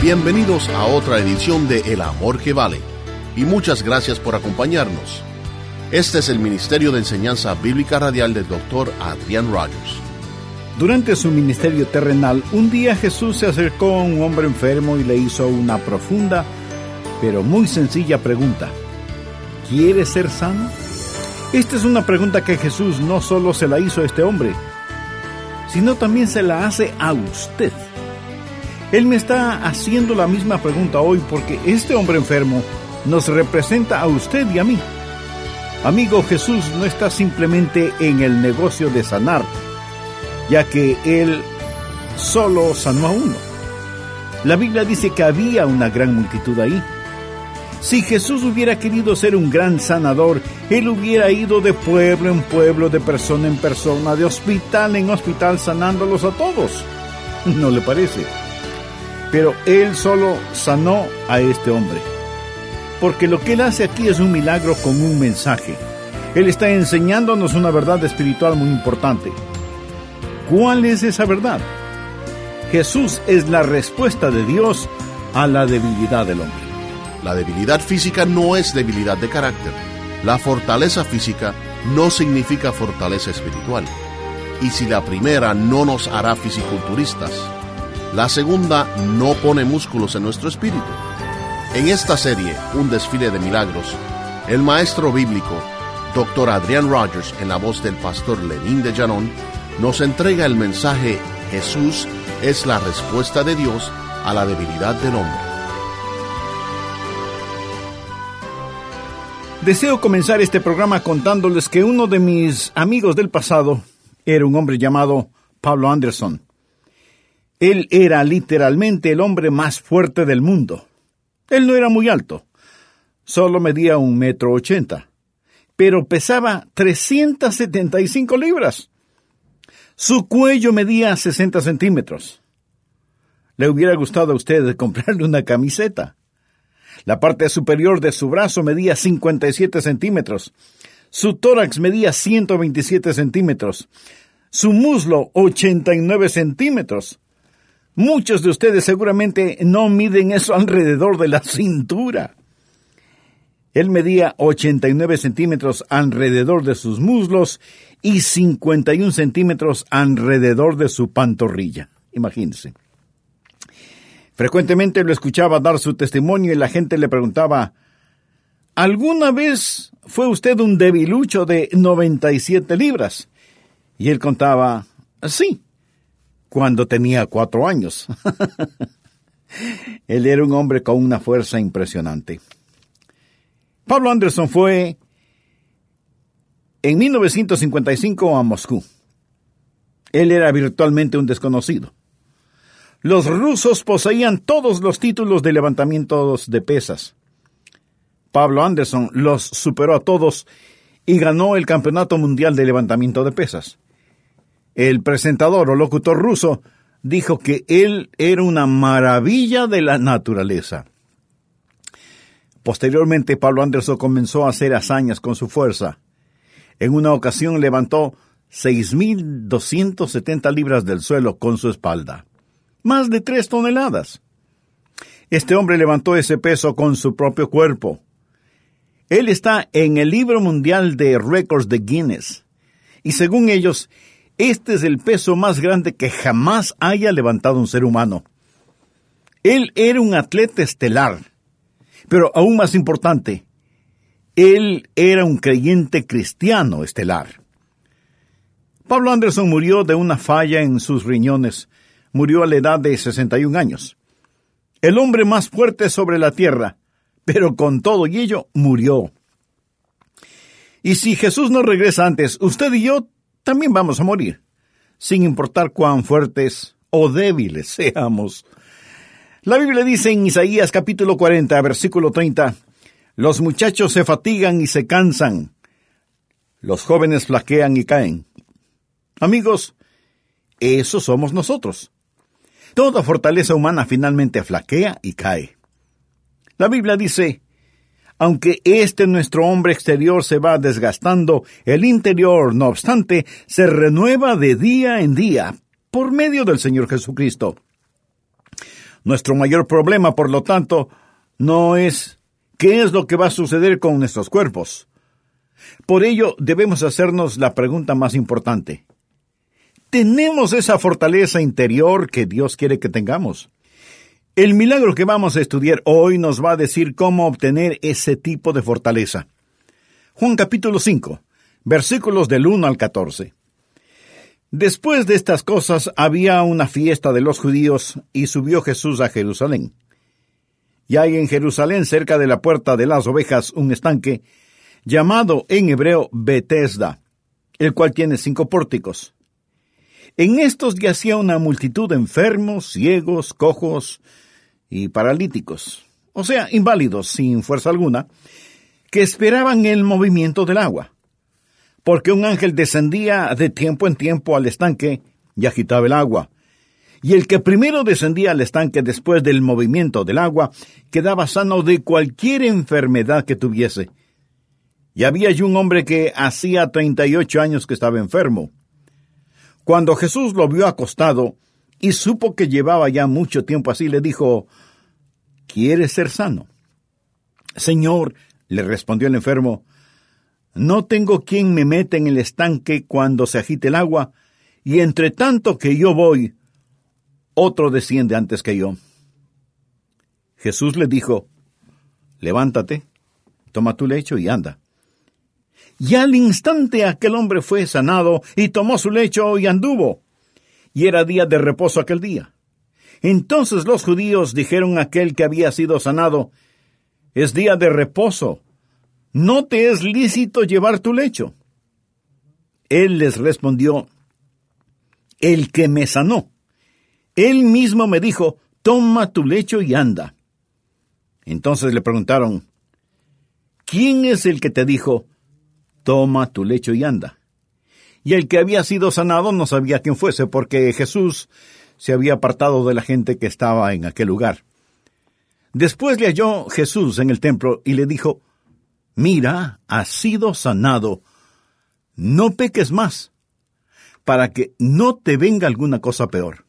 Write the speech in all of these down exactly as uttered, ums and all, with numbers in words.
Bienvenidos a otra edición de El Amor que Vale, y muchas gracias por acompañarnos. Este es el Ministerio de Enseñanza Bíblica Radial del doctor Adrian Rogers. Durante su ministerio terrenal, un día Jesús se acercó a un hombre enfermo y le hizo una profunda, pero muy sencilla pregunta. ¿Quieres ser sano? Esta es una pregunta que Jesús no solo se la hizo a este hombre, sino también se la hace a usted. Él me está haciendo la misma pregunta hoy porque este hombre enfermo nos representa a usted y a mí. Amigo, Jesús no está simplemente en el negocio de sanar, ya que Él solo sanó a uno. La Biblia dice que había una gran multitud ahí. Si Jesús hubiera querido ser un gran sanador, Él hubiera ido de pueblo en pueblo, de persona en persona, de hospital en hospital, sanándolos a todos. ¿No le parece? Pero Él solo sanó a este hombre, porque lo que Él hace aquí es un milagro con un mensaje. Él está enseñándonos una verdad espiritual muy importante. ¿Cuál es esa verdad? Jesús es la respuesta de Dios a la debilidad del hombre. La debilidad física no es debilidad de carácter. La fortaleza física no significa fortaleza espiritual. Y si la primera no nos hará fisiculturistas, la segunda no pone músculos en nuestro espíritu. En esta serie, Un desfile de milagros, el maestro bíblico, doctor Adrian Rogers, en la voz del pastor Lenín de Llanón, nos entrega el mensaje: Jesús es la respuesta de Dios a la debilidad del hombre. Deseo comenzar este programa contándoles que uno de mis amigos del pasado era un hombre llamado Pablo Anderson. Él era literalmente el hombre más fuerte del mundo. Él no era muy alto, solo medía un metro ochenta, pero pesaba trescientas setenta y cinco libras. Su cuello medía sesenta centímetros. Le hubiera gustado a usted comprarle una camiseta. La parte superior de su brazo medía cincuenta y siete centímetros. Su tórax medía ciento veintisiete centímetros. Su muslo, ochenta y nueve centímetros. Muchos de ustedes seguramente no miden eso alrededor de la cintura. Él medía ochenta y nueve centímetros alrededor de sus muslos y cincuenta y un centímetros alrededor de su pantorrilla. Imagínense. Frecuentemente lo escuchaba dar su testimonio y la gente le preguntaba: ¿alguna vez fue usted un debilucho de noventa y siete libras? Y él contaba: sí, cuando tenía cuatro años. Él era un hombre con una fuerza impresionante. Pablo Anderson fue en mil novecientos cincuenta y cinco a Moscú. Él era virtualmente un desconocido. Los rusos poseían todos los títulos de levantamientos de pesas. Pablo Anderson los superó a todos y ganó el Campeonato Mundial de Levantamiento de Pesas. El presentador o locutor ruso dijo que él era una maravilla de la naturaleza. Posteriormente, Pablo Anderson comenzó a hacer hazañas con su fuerza. En una ocasión levantó seis mil doscientas setenta libras del suelo con su espalda. Más de tres toneladas. Este hombre levantó ese peso con su propio cuerpo. Él está en el libro mundial de récords de Guinness. Y según ellos, este es el peso más grande que jamás haya levantado un ser humano. Él era un atleta estelar. Pero aún más importante, él era un creyente cristiano estelar. Pablo Anderson murió de una falla en sus riñones. Murió a la edad de sesenta y un años. El hombre más fuerte sobre la tierra, pero con todo y ello murió. Y si Jesús no regresa antes, usted y yo también vamos a morir, sin importar cuán fuertes o débiles seamos. La Biblia dice en Isaías capítulo cuarenta, versículo treinta, los muchachos se fatigan y se cansan, los jóvenes flaquean y caen. Amigos, esos somos nosotros. Toda fortaleza humana finalmente flaquea y cae. La Biblia dice: aunque este nuestro hombre exterior se va desgastando, el interior, no obstante, se renueva de día en día por medio del Señor Jesucristo. Nuestro mayor problema, por lo tanto, no es qué es lo que va a suceder con nuestros cuerpos. Por ello, debemos hacernos la pregunta más importante. ¿Tenemos esa fortaleza interior que Dios quiere que tengamos? El milagro que vamos a estudiar hoy nos va a decir cómo obtener ese tipo de fortaleza. Juan capítulo cinco, versículos del uno al catorce. Después de estas cosas había una fiesta de los judíos y subió Jesús a Jerusalén. Y hay en Jerusalén, cerca de la puerta de las ovejas, un estanque llamado en hebreo Betesda, el cual tiene cinco pórticos. En estos yacía una multitud de enfermos, ciegos, cojos y paralíticos, o sea, inválidos sin fuerza alguna, que esperaban el movimiento del agua, porque un ángel descendía de tiempo en tiempo al estanque y agitaba el agua, y el que primero descendía al estanque después del movimiento del agua quedaba sano de cualquier enfermedad que tuviese. Y había allí un hombre que hacía treinta y ocho años que estaba enfermo. Cuando Jesús lo vio acostado y supo que llevaba ya mucho tiempo así, le dijo: ¿Quieres ser sano? Señor, le respondió el enfermo, no tengo quien me meta en el estanque cuando se agite el agua, y entre tanto que yo voy, otro desciende antes que yo. Jesús le dijo: levántate, toma tu lecho y anda. Y al instante aquel hombre fue sanado, y tomó su lecho y anduvo. Y era día de reposo aquel día. Entonces los judíos dijeron a aquel que había sido sanado: es día de reposo, ¿no te es lícito llevar tu lecho? Él les respondió: el que me sanó, él mismo me dijo: toma tu lecho y anda. Entonces le preguntaron: ¿quién es el que te dijo: toma tu lecho y anda? Y el que había sido sanado no sabía quién fuese, porque Jesús se había apartado de la gente que estaba en aquel lugar. Después le halló Jesús en el templo y le dijo: mira, has sido sanado, no peques más, para que no te venga alguna cosa peor.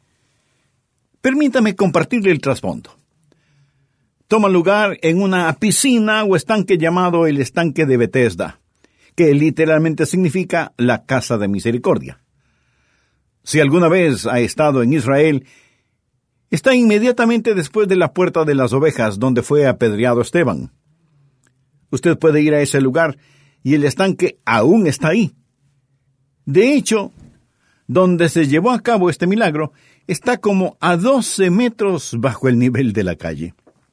Permítame compartirle el trasfondo. Toma lugar en una piscina o estanque llamado el estanque de Betesda, que literalmente significa la casa de misericordia. Si alguna vez ha estado en Israel, está inmediatamente después de la puerta de las ovejas, donde fue apedreado Esteban. Usted puede ir a ese lugar y el estanque aún está ahí. De hecho, donde se llevó a cabo este milagro, está como a doce metros bajo el nivel de la calle.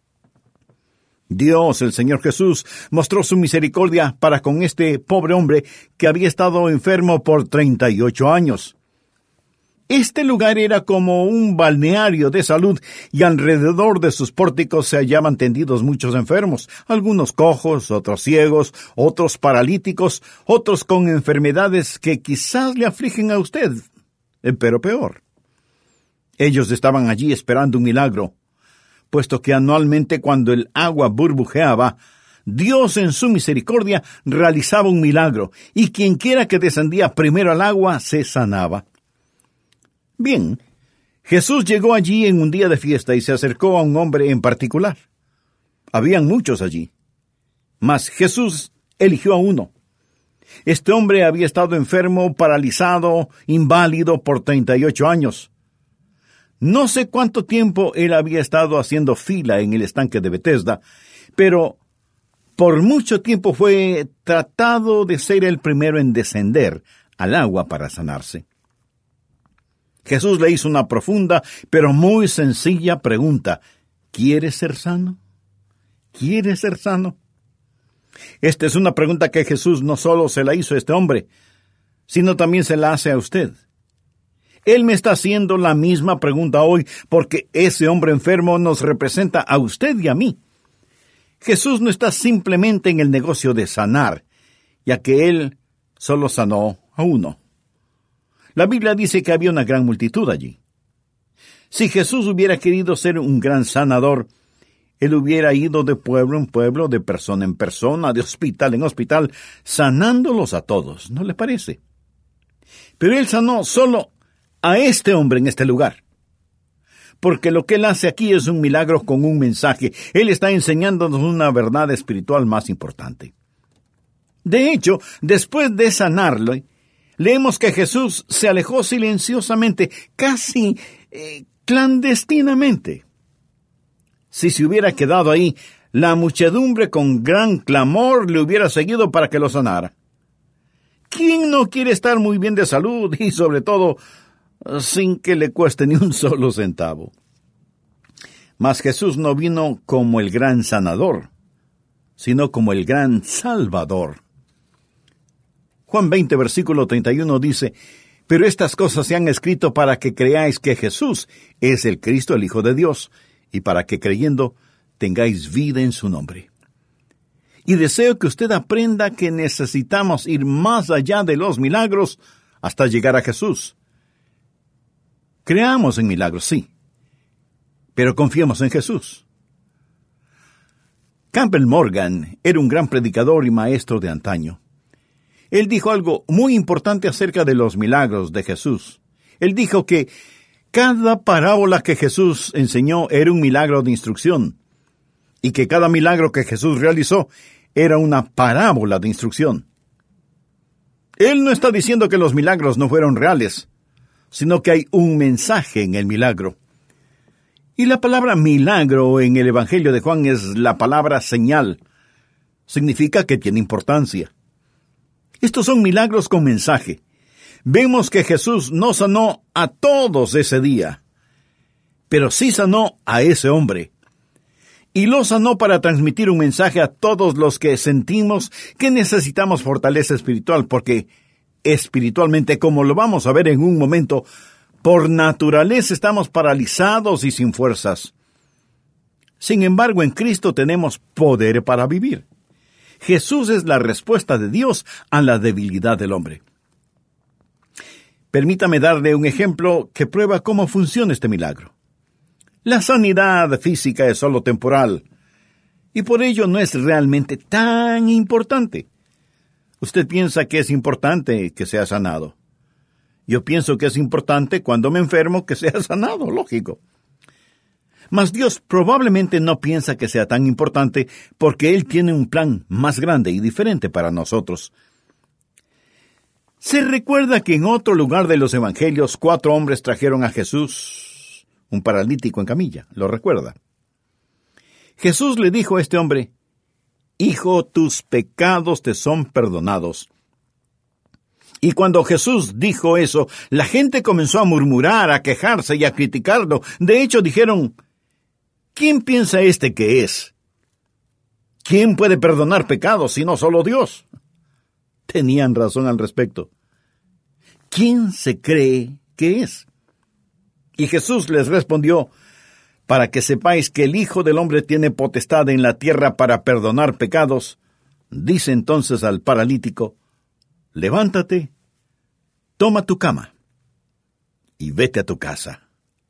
Dios, el Señor Jesús, mostró su misericordia para con este pobre hombre que había estado enfermo por treinta y ocho años. Este lugar era como un balneario de salud y alrededor de sus pórticos se hallaban tendidos muchos enfermos, algunos cojos, otros ciegos, otros paralíticos, otros con enfermedades que quizás le afligen a usted, pero peor. Ellos estaban allí esperando un milagro, puesto que anualmente cuando el agua burbujeaba, Dios en su misericordia realizaba un milagro, y quienquiera que descendía primero al agua se sanaba. Bien, Jesús llegó allí en un día de fiesta y se acercó a un hombre en particular. Habían muchos allí, mas Jesús eligió a uno. Este hombre había estado enfermo, paralizado, inválido por treinta y ocho años. No sé cuánto tiempo él había estado haciendo fila en el estanque de Betesda, pero por mucho tiempo fue tratado de ser el primero en descender al agua para sanarse. Jesús le hizo una profunda, pero muy sencilla pregunta: ¿quieres ser sano? ¿Quieres ser sano? Esta es una pregunta que Jesús no solo se la hizo a este hombre, sino también se la hace a usted. Él me está haciendo la misma pregunta hoy, porque ese hombre enfermo nos representa a usted y a mí. Jesús no está simplemente en el negocio de sanar, ya que Él solo sanó a uno. La Biblia dice que había una gran multitud allí. Si Jesús hubiera querido ser un gran sanador, Él hubiera ido de pueblo en pueblo, de persona en persona, de hospital en hospital, sanándolos a todos, ¿no le parece? Pero Él sanó solo a este hombre en este lugar. porque lo que Él hace aquí es un milagro con un mensaje. Él está enseñándonos una verdad espiritual más importante. De hecho, después de sanarlo, leemos que Jesús se alejó silenciosamente, casi eh, clandestinamente. Si se hubiera quedado ahí, la muchedumbre con gran clamor le hubiera seguido para que lo sanara. ¿Quién no quiere estar muy bien de salud y, sobre todo, sin que le cueste ni un solo centavo? Mas Jesús no vino como el gran sanador, sino como el gran salvador. Juan veinte, versículo treinta y uno dice, «Pero estas cosas se han escrito para que creáis que Jesús es el Cristo, el Hijo de Dios, y para que creyendo tengáis vida en su nombre». Y deseo que usted aprenda que necesitamos ir más allá de los milagros hasta llegar a Jesús. Creamos en milagros, sí, pero confiemos en Jesús. Campbell Morgan era un gran predicador y maestro de antaño. Él dijo algo muy importante acerca de los milagros de Jesús. Él dijo que cada parábola que Jesús enseñó era un milagro de instrucción, y que cada milagro que Jesús realizó era una parábola de instrucción. Él no está diciendo que los milagros no fueron reales, sino que hay un mensaje en el milagro. Y la palabra milagro en el Evangelio de Juan es la palabra señal. Significa que tiene importancia. Estos son milagros con mensaje. Vemos que Jesús no sanó a todos ese día, pero sí sanó a ese hombre. Y lo sanó para transmitir un mensaje a todos los que sentimos que necesitamos fortaleza espiritual, porque espiritualmente, como lo vamos a ver en un momento, por naturaleza estamos paralizados y sin fuerzas. Sin embargo, en Cristo tenemos poder para vivir. Jesús es la respuesta de Dios a la debilidad del hombre. Permítame darle un ejemplo que prueba cómo funciona este milagro. La sanidad física es solo temporal, y por ello no es realmente tan importante. Usted piensa que es importante que sea sanado. Yo pienso que es importante cuando me enfermo que sea sanado, lógico. Mas Dios probablemente no piensa que sea tan importante porque Él tiene un plan más grande y diferente para nosotros. Se recuerda que en otro lugar de los evangelios cuatro hombres trajeron a Jesús un paralítico en camilla, ¿lo recuerda? Jesús le dijo a este hombre, «Hijo, tus pecados te son perdonados». Y cuando Jesús dijo eso, la gente comenzó a murmurar, a quejarse y a criticarlo. De hecho, dijeron, ¿quién piensa este que es? ¿Quién puede perdonar pecados sino solo Dios? Tenían razón al respecto. ¿Quién se cree que es? Y Jesús les respondió, para que sepáis que el Hijo del Hombre tiene potestad en la tierra para perdonar pecados, dice entonces al paralítico, levántate, toma tu cama y vete a tu casa.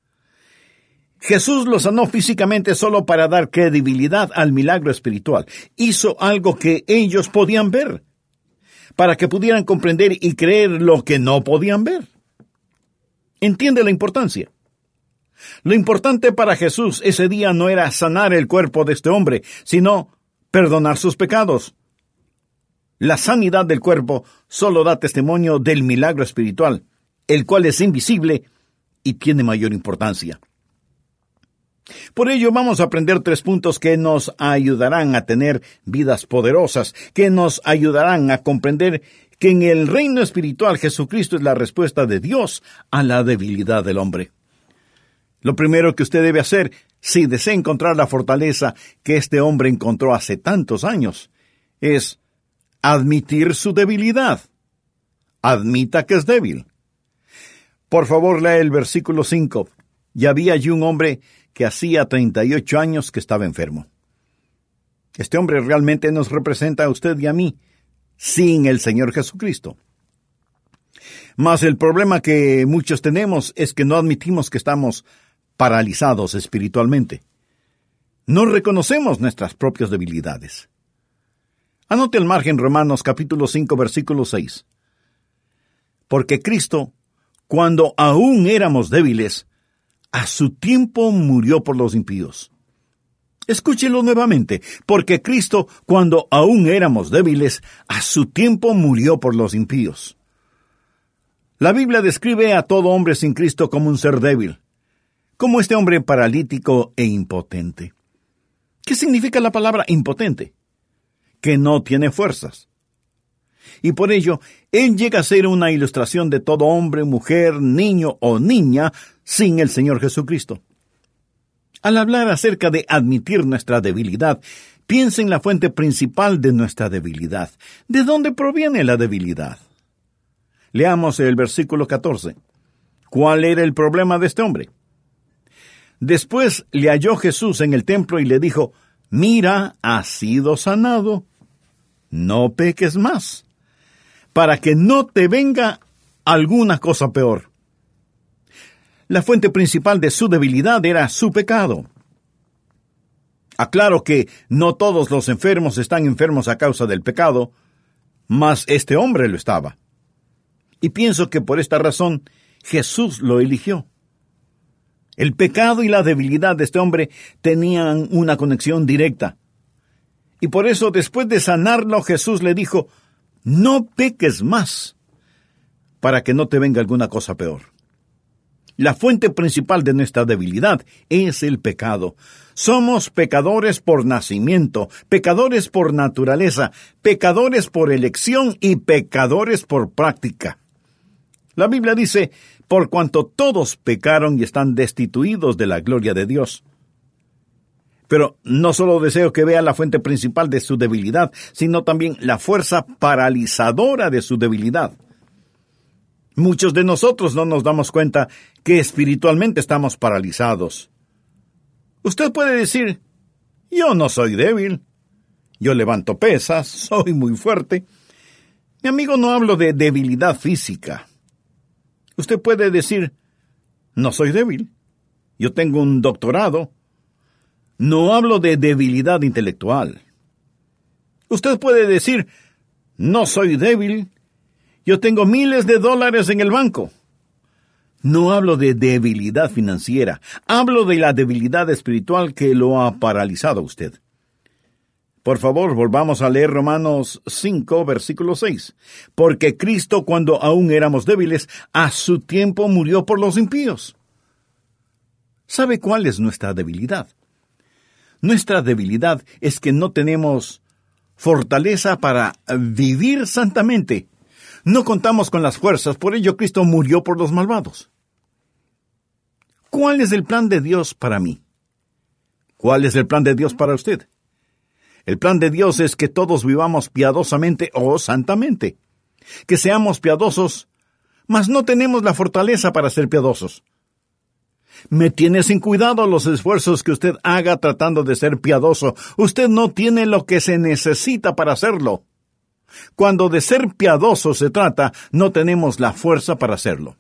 Jesús lo sanó físicamente solo para dar credibilidad al milagro espiritual. Hizo algo que ellos podían ver, para que pudieran comprender y creer lo que no podían ver. ¿Entiende la importancia? Lo importante para Jesús ese día no era sanar el cuerpo de este hombre, sino perdonar sus pecados. La sanidad del cuerpo solo da testimonio del milagro espiritual, el cual es invisible y tiene mayor importancia. Por ello vamos a aprender tres puntos que nos ayudarán a tener vidas poderosas, que nos ayudarán a comprender que en el reino espiritual Jesucristo es la respuesta de Dios a la debilidad del hombre. Lo primero que usted debe hacer, si desea encontrar la fortaleza que este hombre encontró hace tantos años, es admitir su debilidad. Admita que es débil. Por favor, lea el versículo cinco. Y había allí un hombre que hacía treinta y ocho años que estaba enfermo. Este hombre realmente nos representa a usted y a mí, sin el Señor Jesucristo. Mas el problema que muchos tenemos es que no admitimos que estamos paralizados espiritualmente. No reconocemos nuestras propias debilidades. Anote al margen Romanos capítulo cinco, versículo seis. Porque Cristo, cuando aún éramos débiles, a su tiempo murió por los impíos. Escúchelo nuevamente, porque Cristo, cuando aún éramos débiles, a su tiempo murió por los impíos. La Biblia describe a todo hombre sin Cristo como un ser débil, como este hombre paralítico e impotente. ¿Qué significa la palabra impotente? Que no tiene fuerzas. Y por ello, él llega a ser una ilustración de todo hombre, mujer, niño o niña sin el Señor Jesucristo. Al hablar acerca de admitir nuestra debilidad, piensa en la fuente principal de nuestra debilidad. ¿De dónde proviene la debilidad? Leamos el versículo catorce. ¿Cuál era el problema de este hombre? Después le halló Jesús en el templo y le dijo, «Mira, has sido sanado. No peques más, para que no te venga alguna cosa peor». La fuente principal de su debilidad era su pecado. Aclaro que no todos los enfermos están enfermos a causa del pecado, mas este hombre lo estaba. Y pienso que por esta razón Jesús lo eligió. El pecado y la debilidad de este hombre tenían una conexión directa. Y por eso, después de sanarlo, Jesús le dijo, «No peques más, para que no te venga alguna cosa peor». La fuente principal de nuestra debilidad es el pecado. Somos pecadores por nacimiento, pecadores por naturaleza, pecadores por elección y pecadores por práctica. La Biblia dice, por cuanto todos pecaron y están destituidos de la gloria de Dios. Pero no solo deseo que vea la fuente principal de su debilidad, sino también la fuerza paralizadora de su debilidad. Muchos de nosotros no nos damos cuenta que espiritualmente estamos paralizados. Usted puede decir, yo no soy débil, yo levanto pesas, soy muy fuerte. Mi amigo, no hablo de debilidad física. Usted puede decir, no soy débil, yo tengo un doctorado. No hablo de debilidad intelectual. Usted puede decir, no soy débil, yo tengo miles de dólares en el banco. No hablo de debilidad financiera, hablo de la debilidad espiritual que lo ha paralizado a usted. Por favor, volvamos a leer Romanos cinco, versículo seis. Porque Cristo, cuando aún éramos débiles, a su tiempo murió por los impíos. ¿Sabe cuál es nuestra debilidad? Nuestra debilidad es que no tenemos fortaleza para vivir santamente. No contamos con las fuerzas, por ello Cristo murió por los malvados. ¿Cuál es el plan de Dios para mí? ¿Cuál es el plan de Dios para usted? El plan de Dios es que todos vivamos piadosamente o santamente. Que seamos piadosos, mas no tenemos la fortaleza para ser piadosos. Me tiene sin cuidado los esfuerzos que usted haga tratando de ser piadoso. Usted no tiene lo que se necesita para hacerlo. Cuando de ser piadoso se trata, no tenemos la fuerza para hacerlo.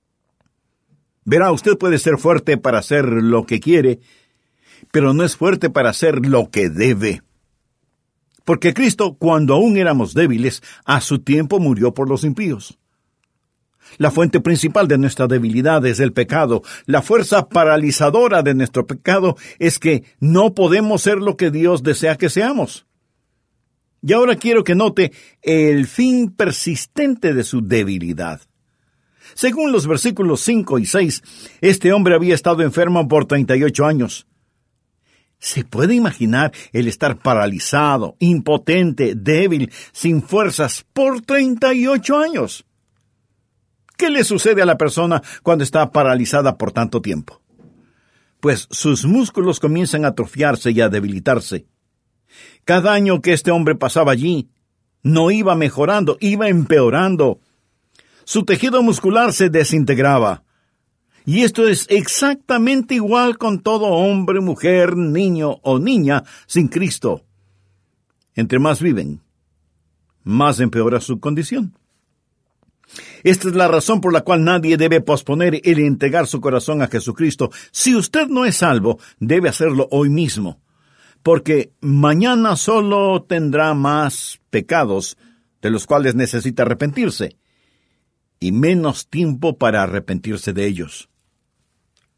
Verá, usted puede ser fuerte para hacer lo que quiere, pero no es fuerte para hacer lo que debe. Porque Cristo, cuando aún éramos débiles, a su tiempo murió por los impíos. La fuente principal de nuestra debilidad es el pecado. La fuerza paralizadora de nuestro pecado es que no podemos ser lo que Dios desea que seamos. Y ahora quiero que note el fin persistente de su debilidad. Según los versículos cinco y seis, este hombre había estado enfermo por treinta y ocho años. ¿Se puede imaginar el estar paralizado, impotente, débil, sin fuerzas por treinta y ocho años? ¿Qué le sucede a la persona cuando está paralizada por tanto tiempo? Pues sus músculos comienzan a atrofiarse y a debilitarse. Cada año que este hombre pasaba allí, no iba mejorando, iba empeorando. Su tejido muscular se desintegraba. Y esto es exactamente igual con todo hombre, mujer, niño o niña sin Cristo. Entre más viven, más empeora su condición. Esta es la razón por la cual nadie debe posponer el entregar su corazón a Jesucristo. Si usted no es salvo, debe hacerlo hoy mismo, porque mañana solo tendrá más pecados de los cuales necesita arrepentirse, y menos tiempo para arrepentirse de ellos.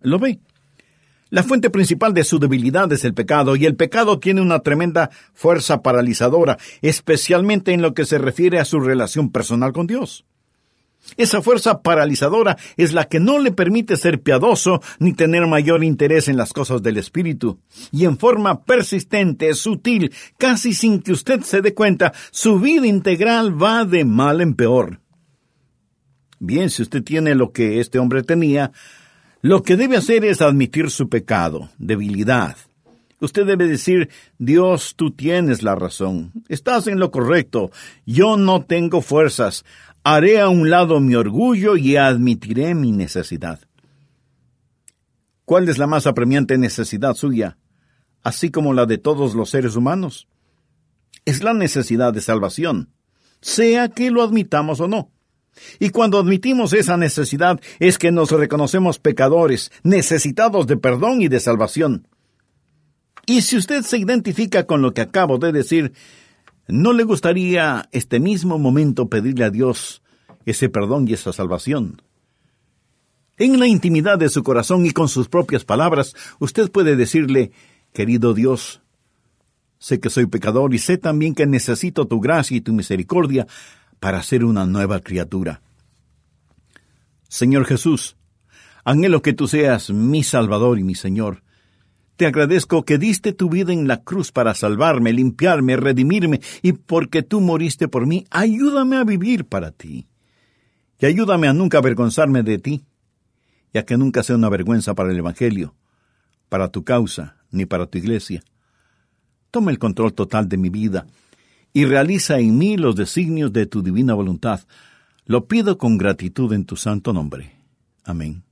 ¿Lo ve? La fuente principal de su debilidad es el pecado, y el pecado tiene una tremenda fuerza paralizadora, especialmente en lo que se refiere a su relación personal con Dios. Esa fuerza paralizadora es la que no le permite ser piadoso ni tener mayor interés en las cosas del Espíritu. Y en forma persistente, sutil, casi sin que usted se dé cuenta, su vida integral va de mal en peor. Bien, si usted tiene lo que este hombre tenía, lo que debe hacer es admitir su pecado, debilidad. Usted debe decir: Dios, tú tienes la razón, estás en lo correcto, yo no tengo fuerzas, haré a un lado mi orgullo y admitiré mi necesidad. ¿Cuál es la más apremiante necesidad suya, así como la de todos los seres humanos? Es la necesidad de salvación, sea que lo admitamos o no. Y cuando admitimos esa necesidad es que nos reconocemos pecadores, necesitados de perdón y de salvación. Y si usted se identifica con lo que acabo de decir, ¿no le gustaría este mismo momento pedirle a Dios ese perdón y esa salvación? En la intimidad de su corazón y con sus propias palabras, usted puede decirle: querido Dios, sé que soy pecador y sé también que necesito tu gracia y tu misericordia para ser una nueva criatura. Señor Jesús, anhelo que tú seas mi Salvador y mi Señor. Te agradezco que diste tu vida en la cruz para salvarme, limpiarme, redimirme, y porque tú moriste por mí, ayúdame a vivir para ti. Y ayúdame a nunca avergonzarme de ti, y a que nunca sea una vergüenza para el Evangelio, para tu causa, ni para tu iglesia. Toma el control total de mi vida, y realiza en mí los designios de tu divina voluntad. Lo pido con gratitud en tu santo nombre. Amén.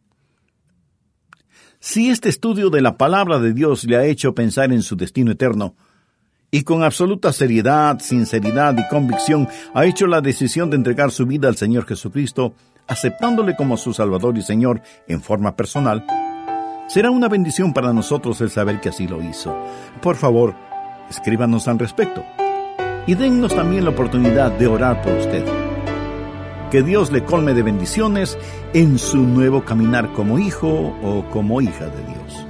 Si este estudio de la palabra de Dios le ha hecho pensar en su destino eterno, y con absoluta seriedad, sinceridad y convicción ha hecho la decisión de entregar su vida al Señor Jesucristo, aceptándole como su Salvador y Señor en forma personal, será una bendición para nosotros el saber que así lo hizo. Por favor, escríbanos al respecto. Y dennos también la oportunidad de orar por usted. Que Dios le colme de bendiciones en su nuevo caminar como hijo o como hija de Dios.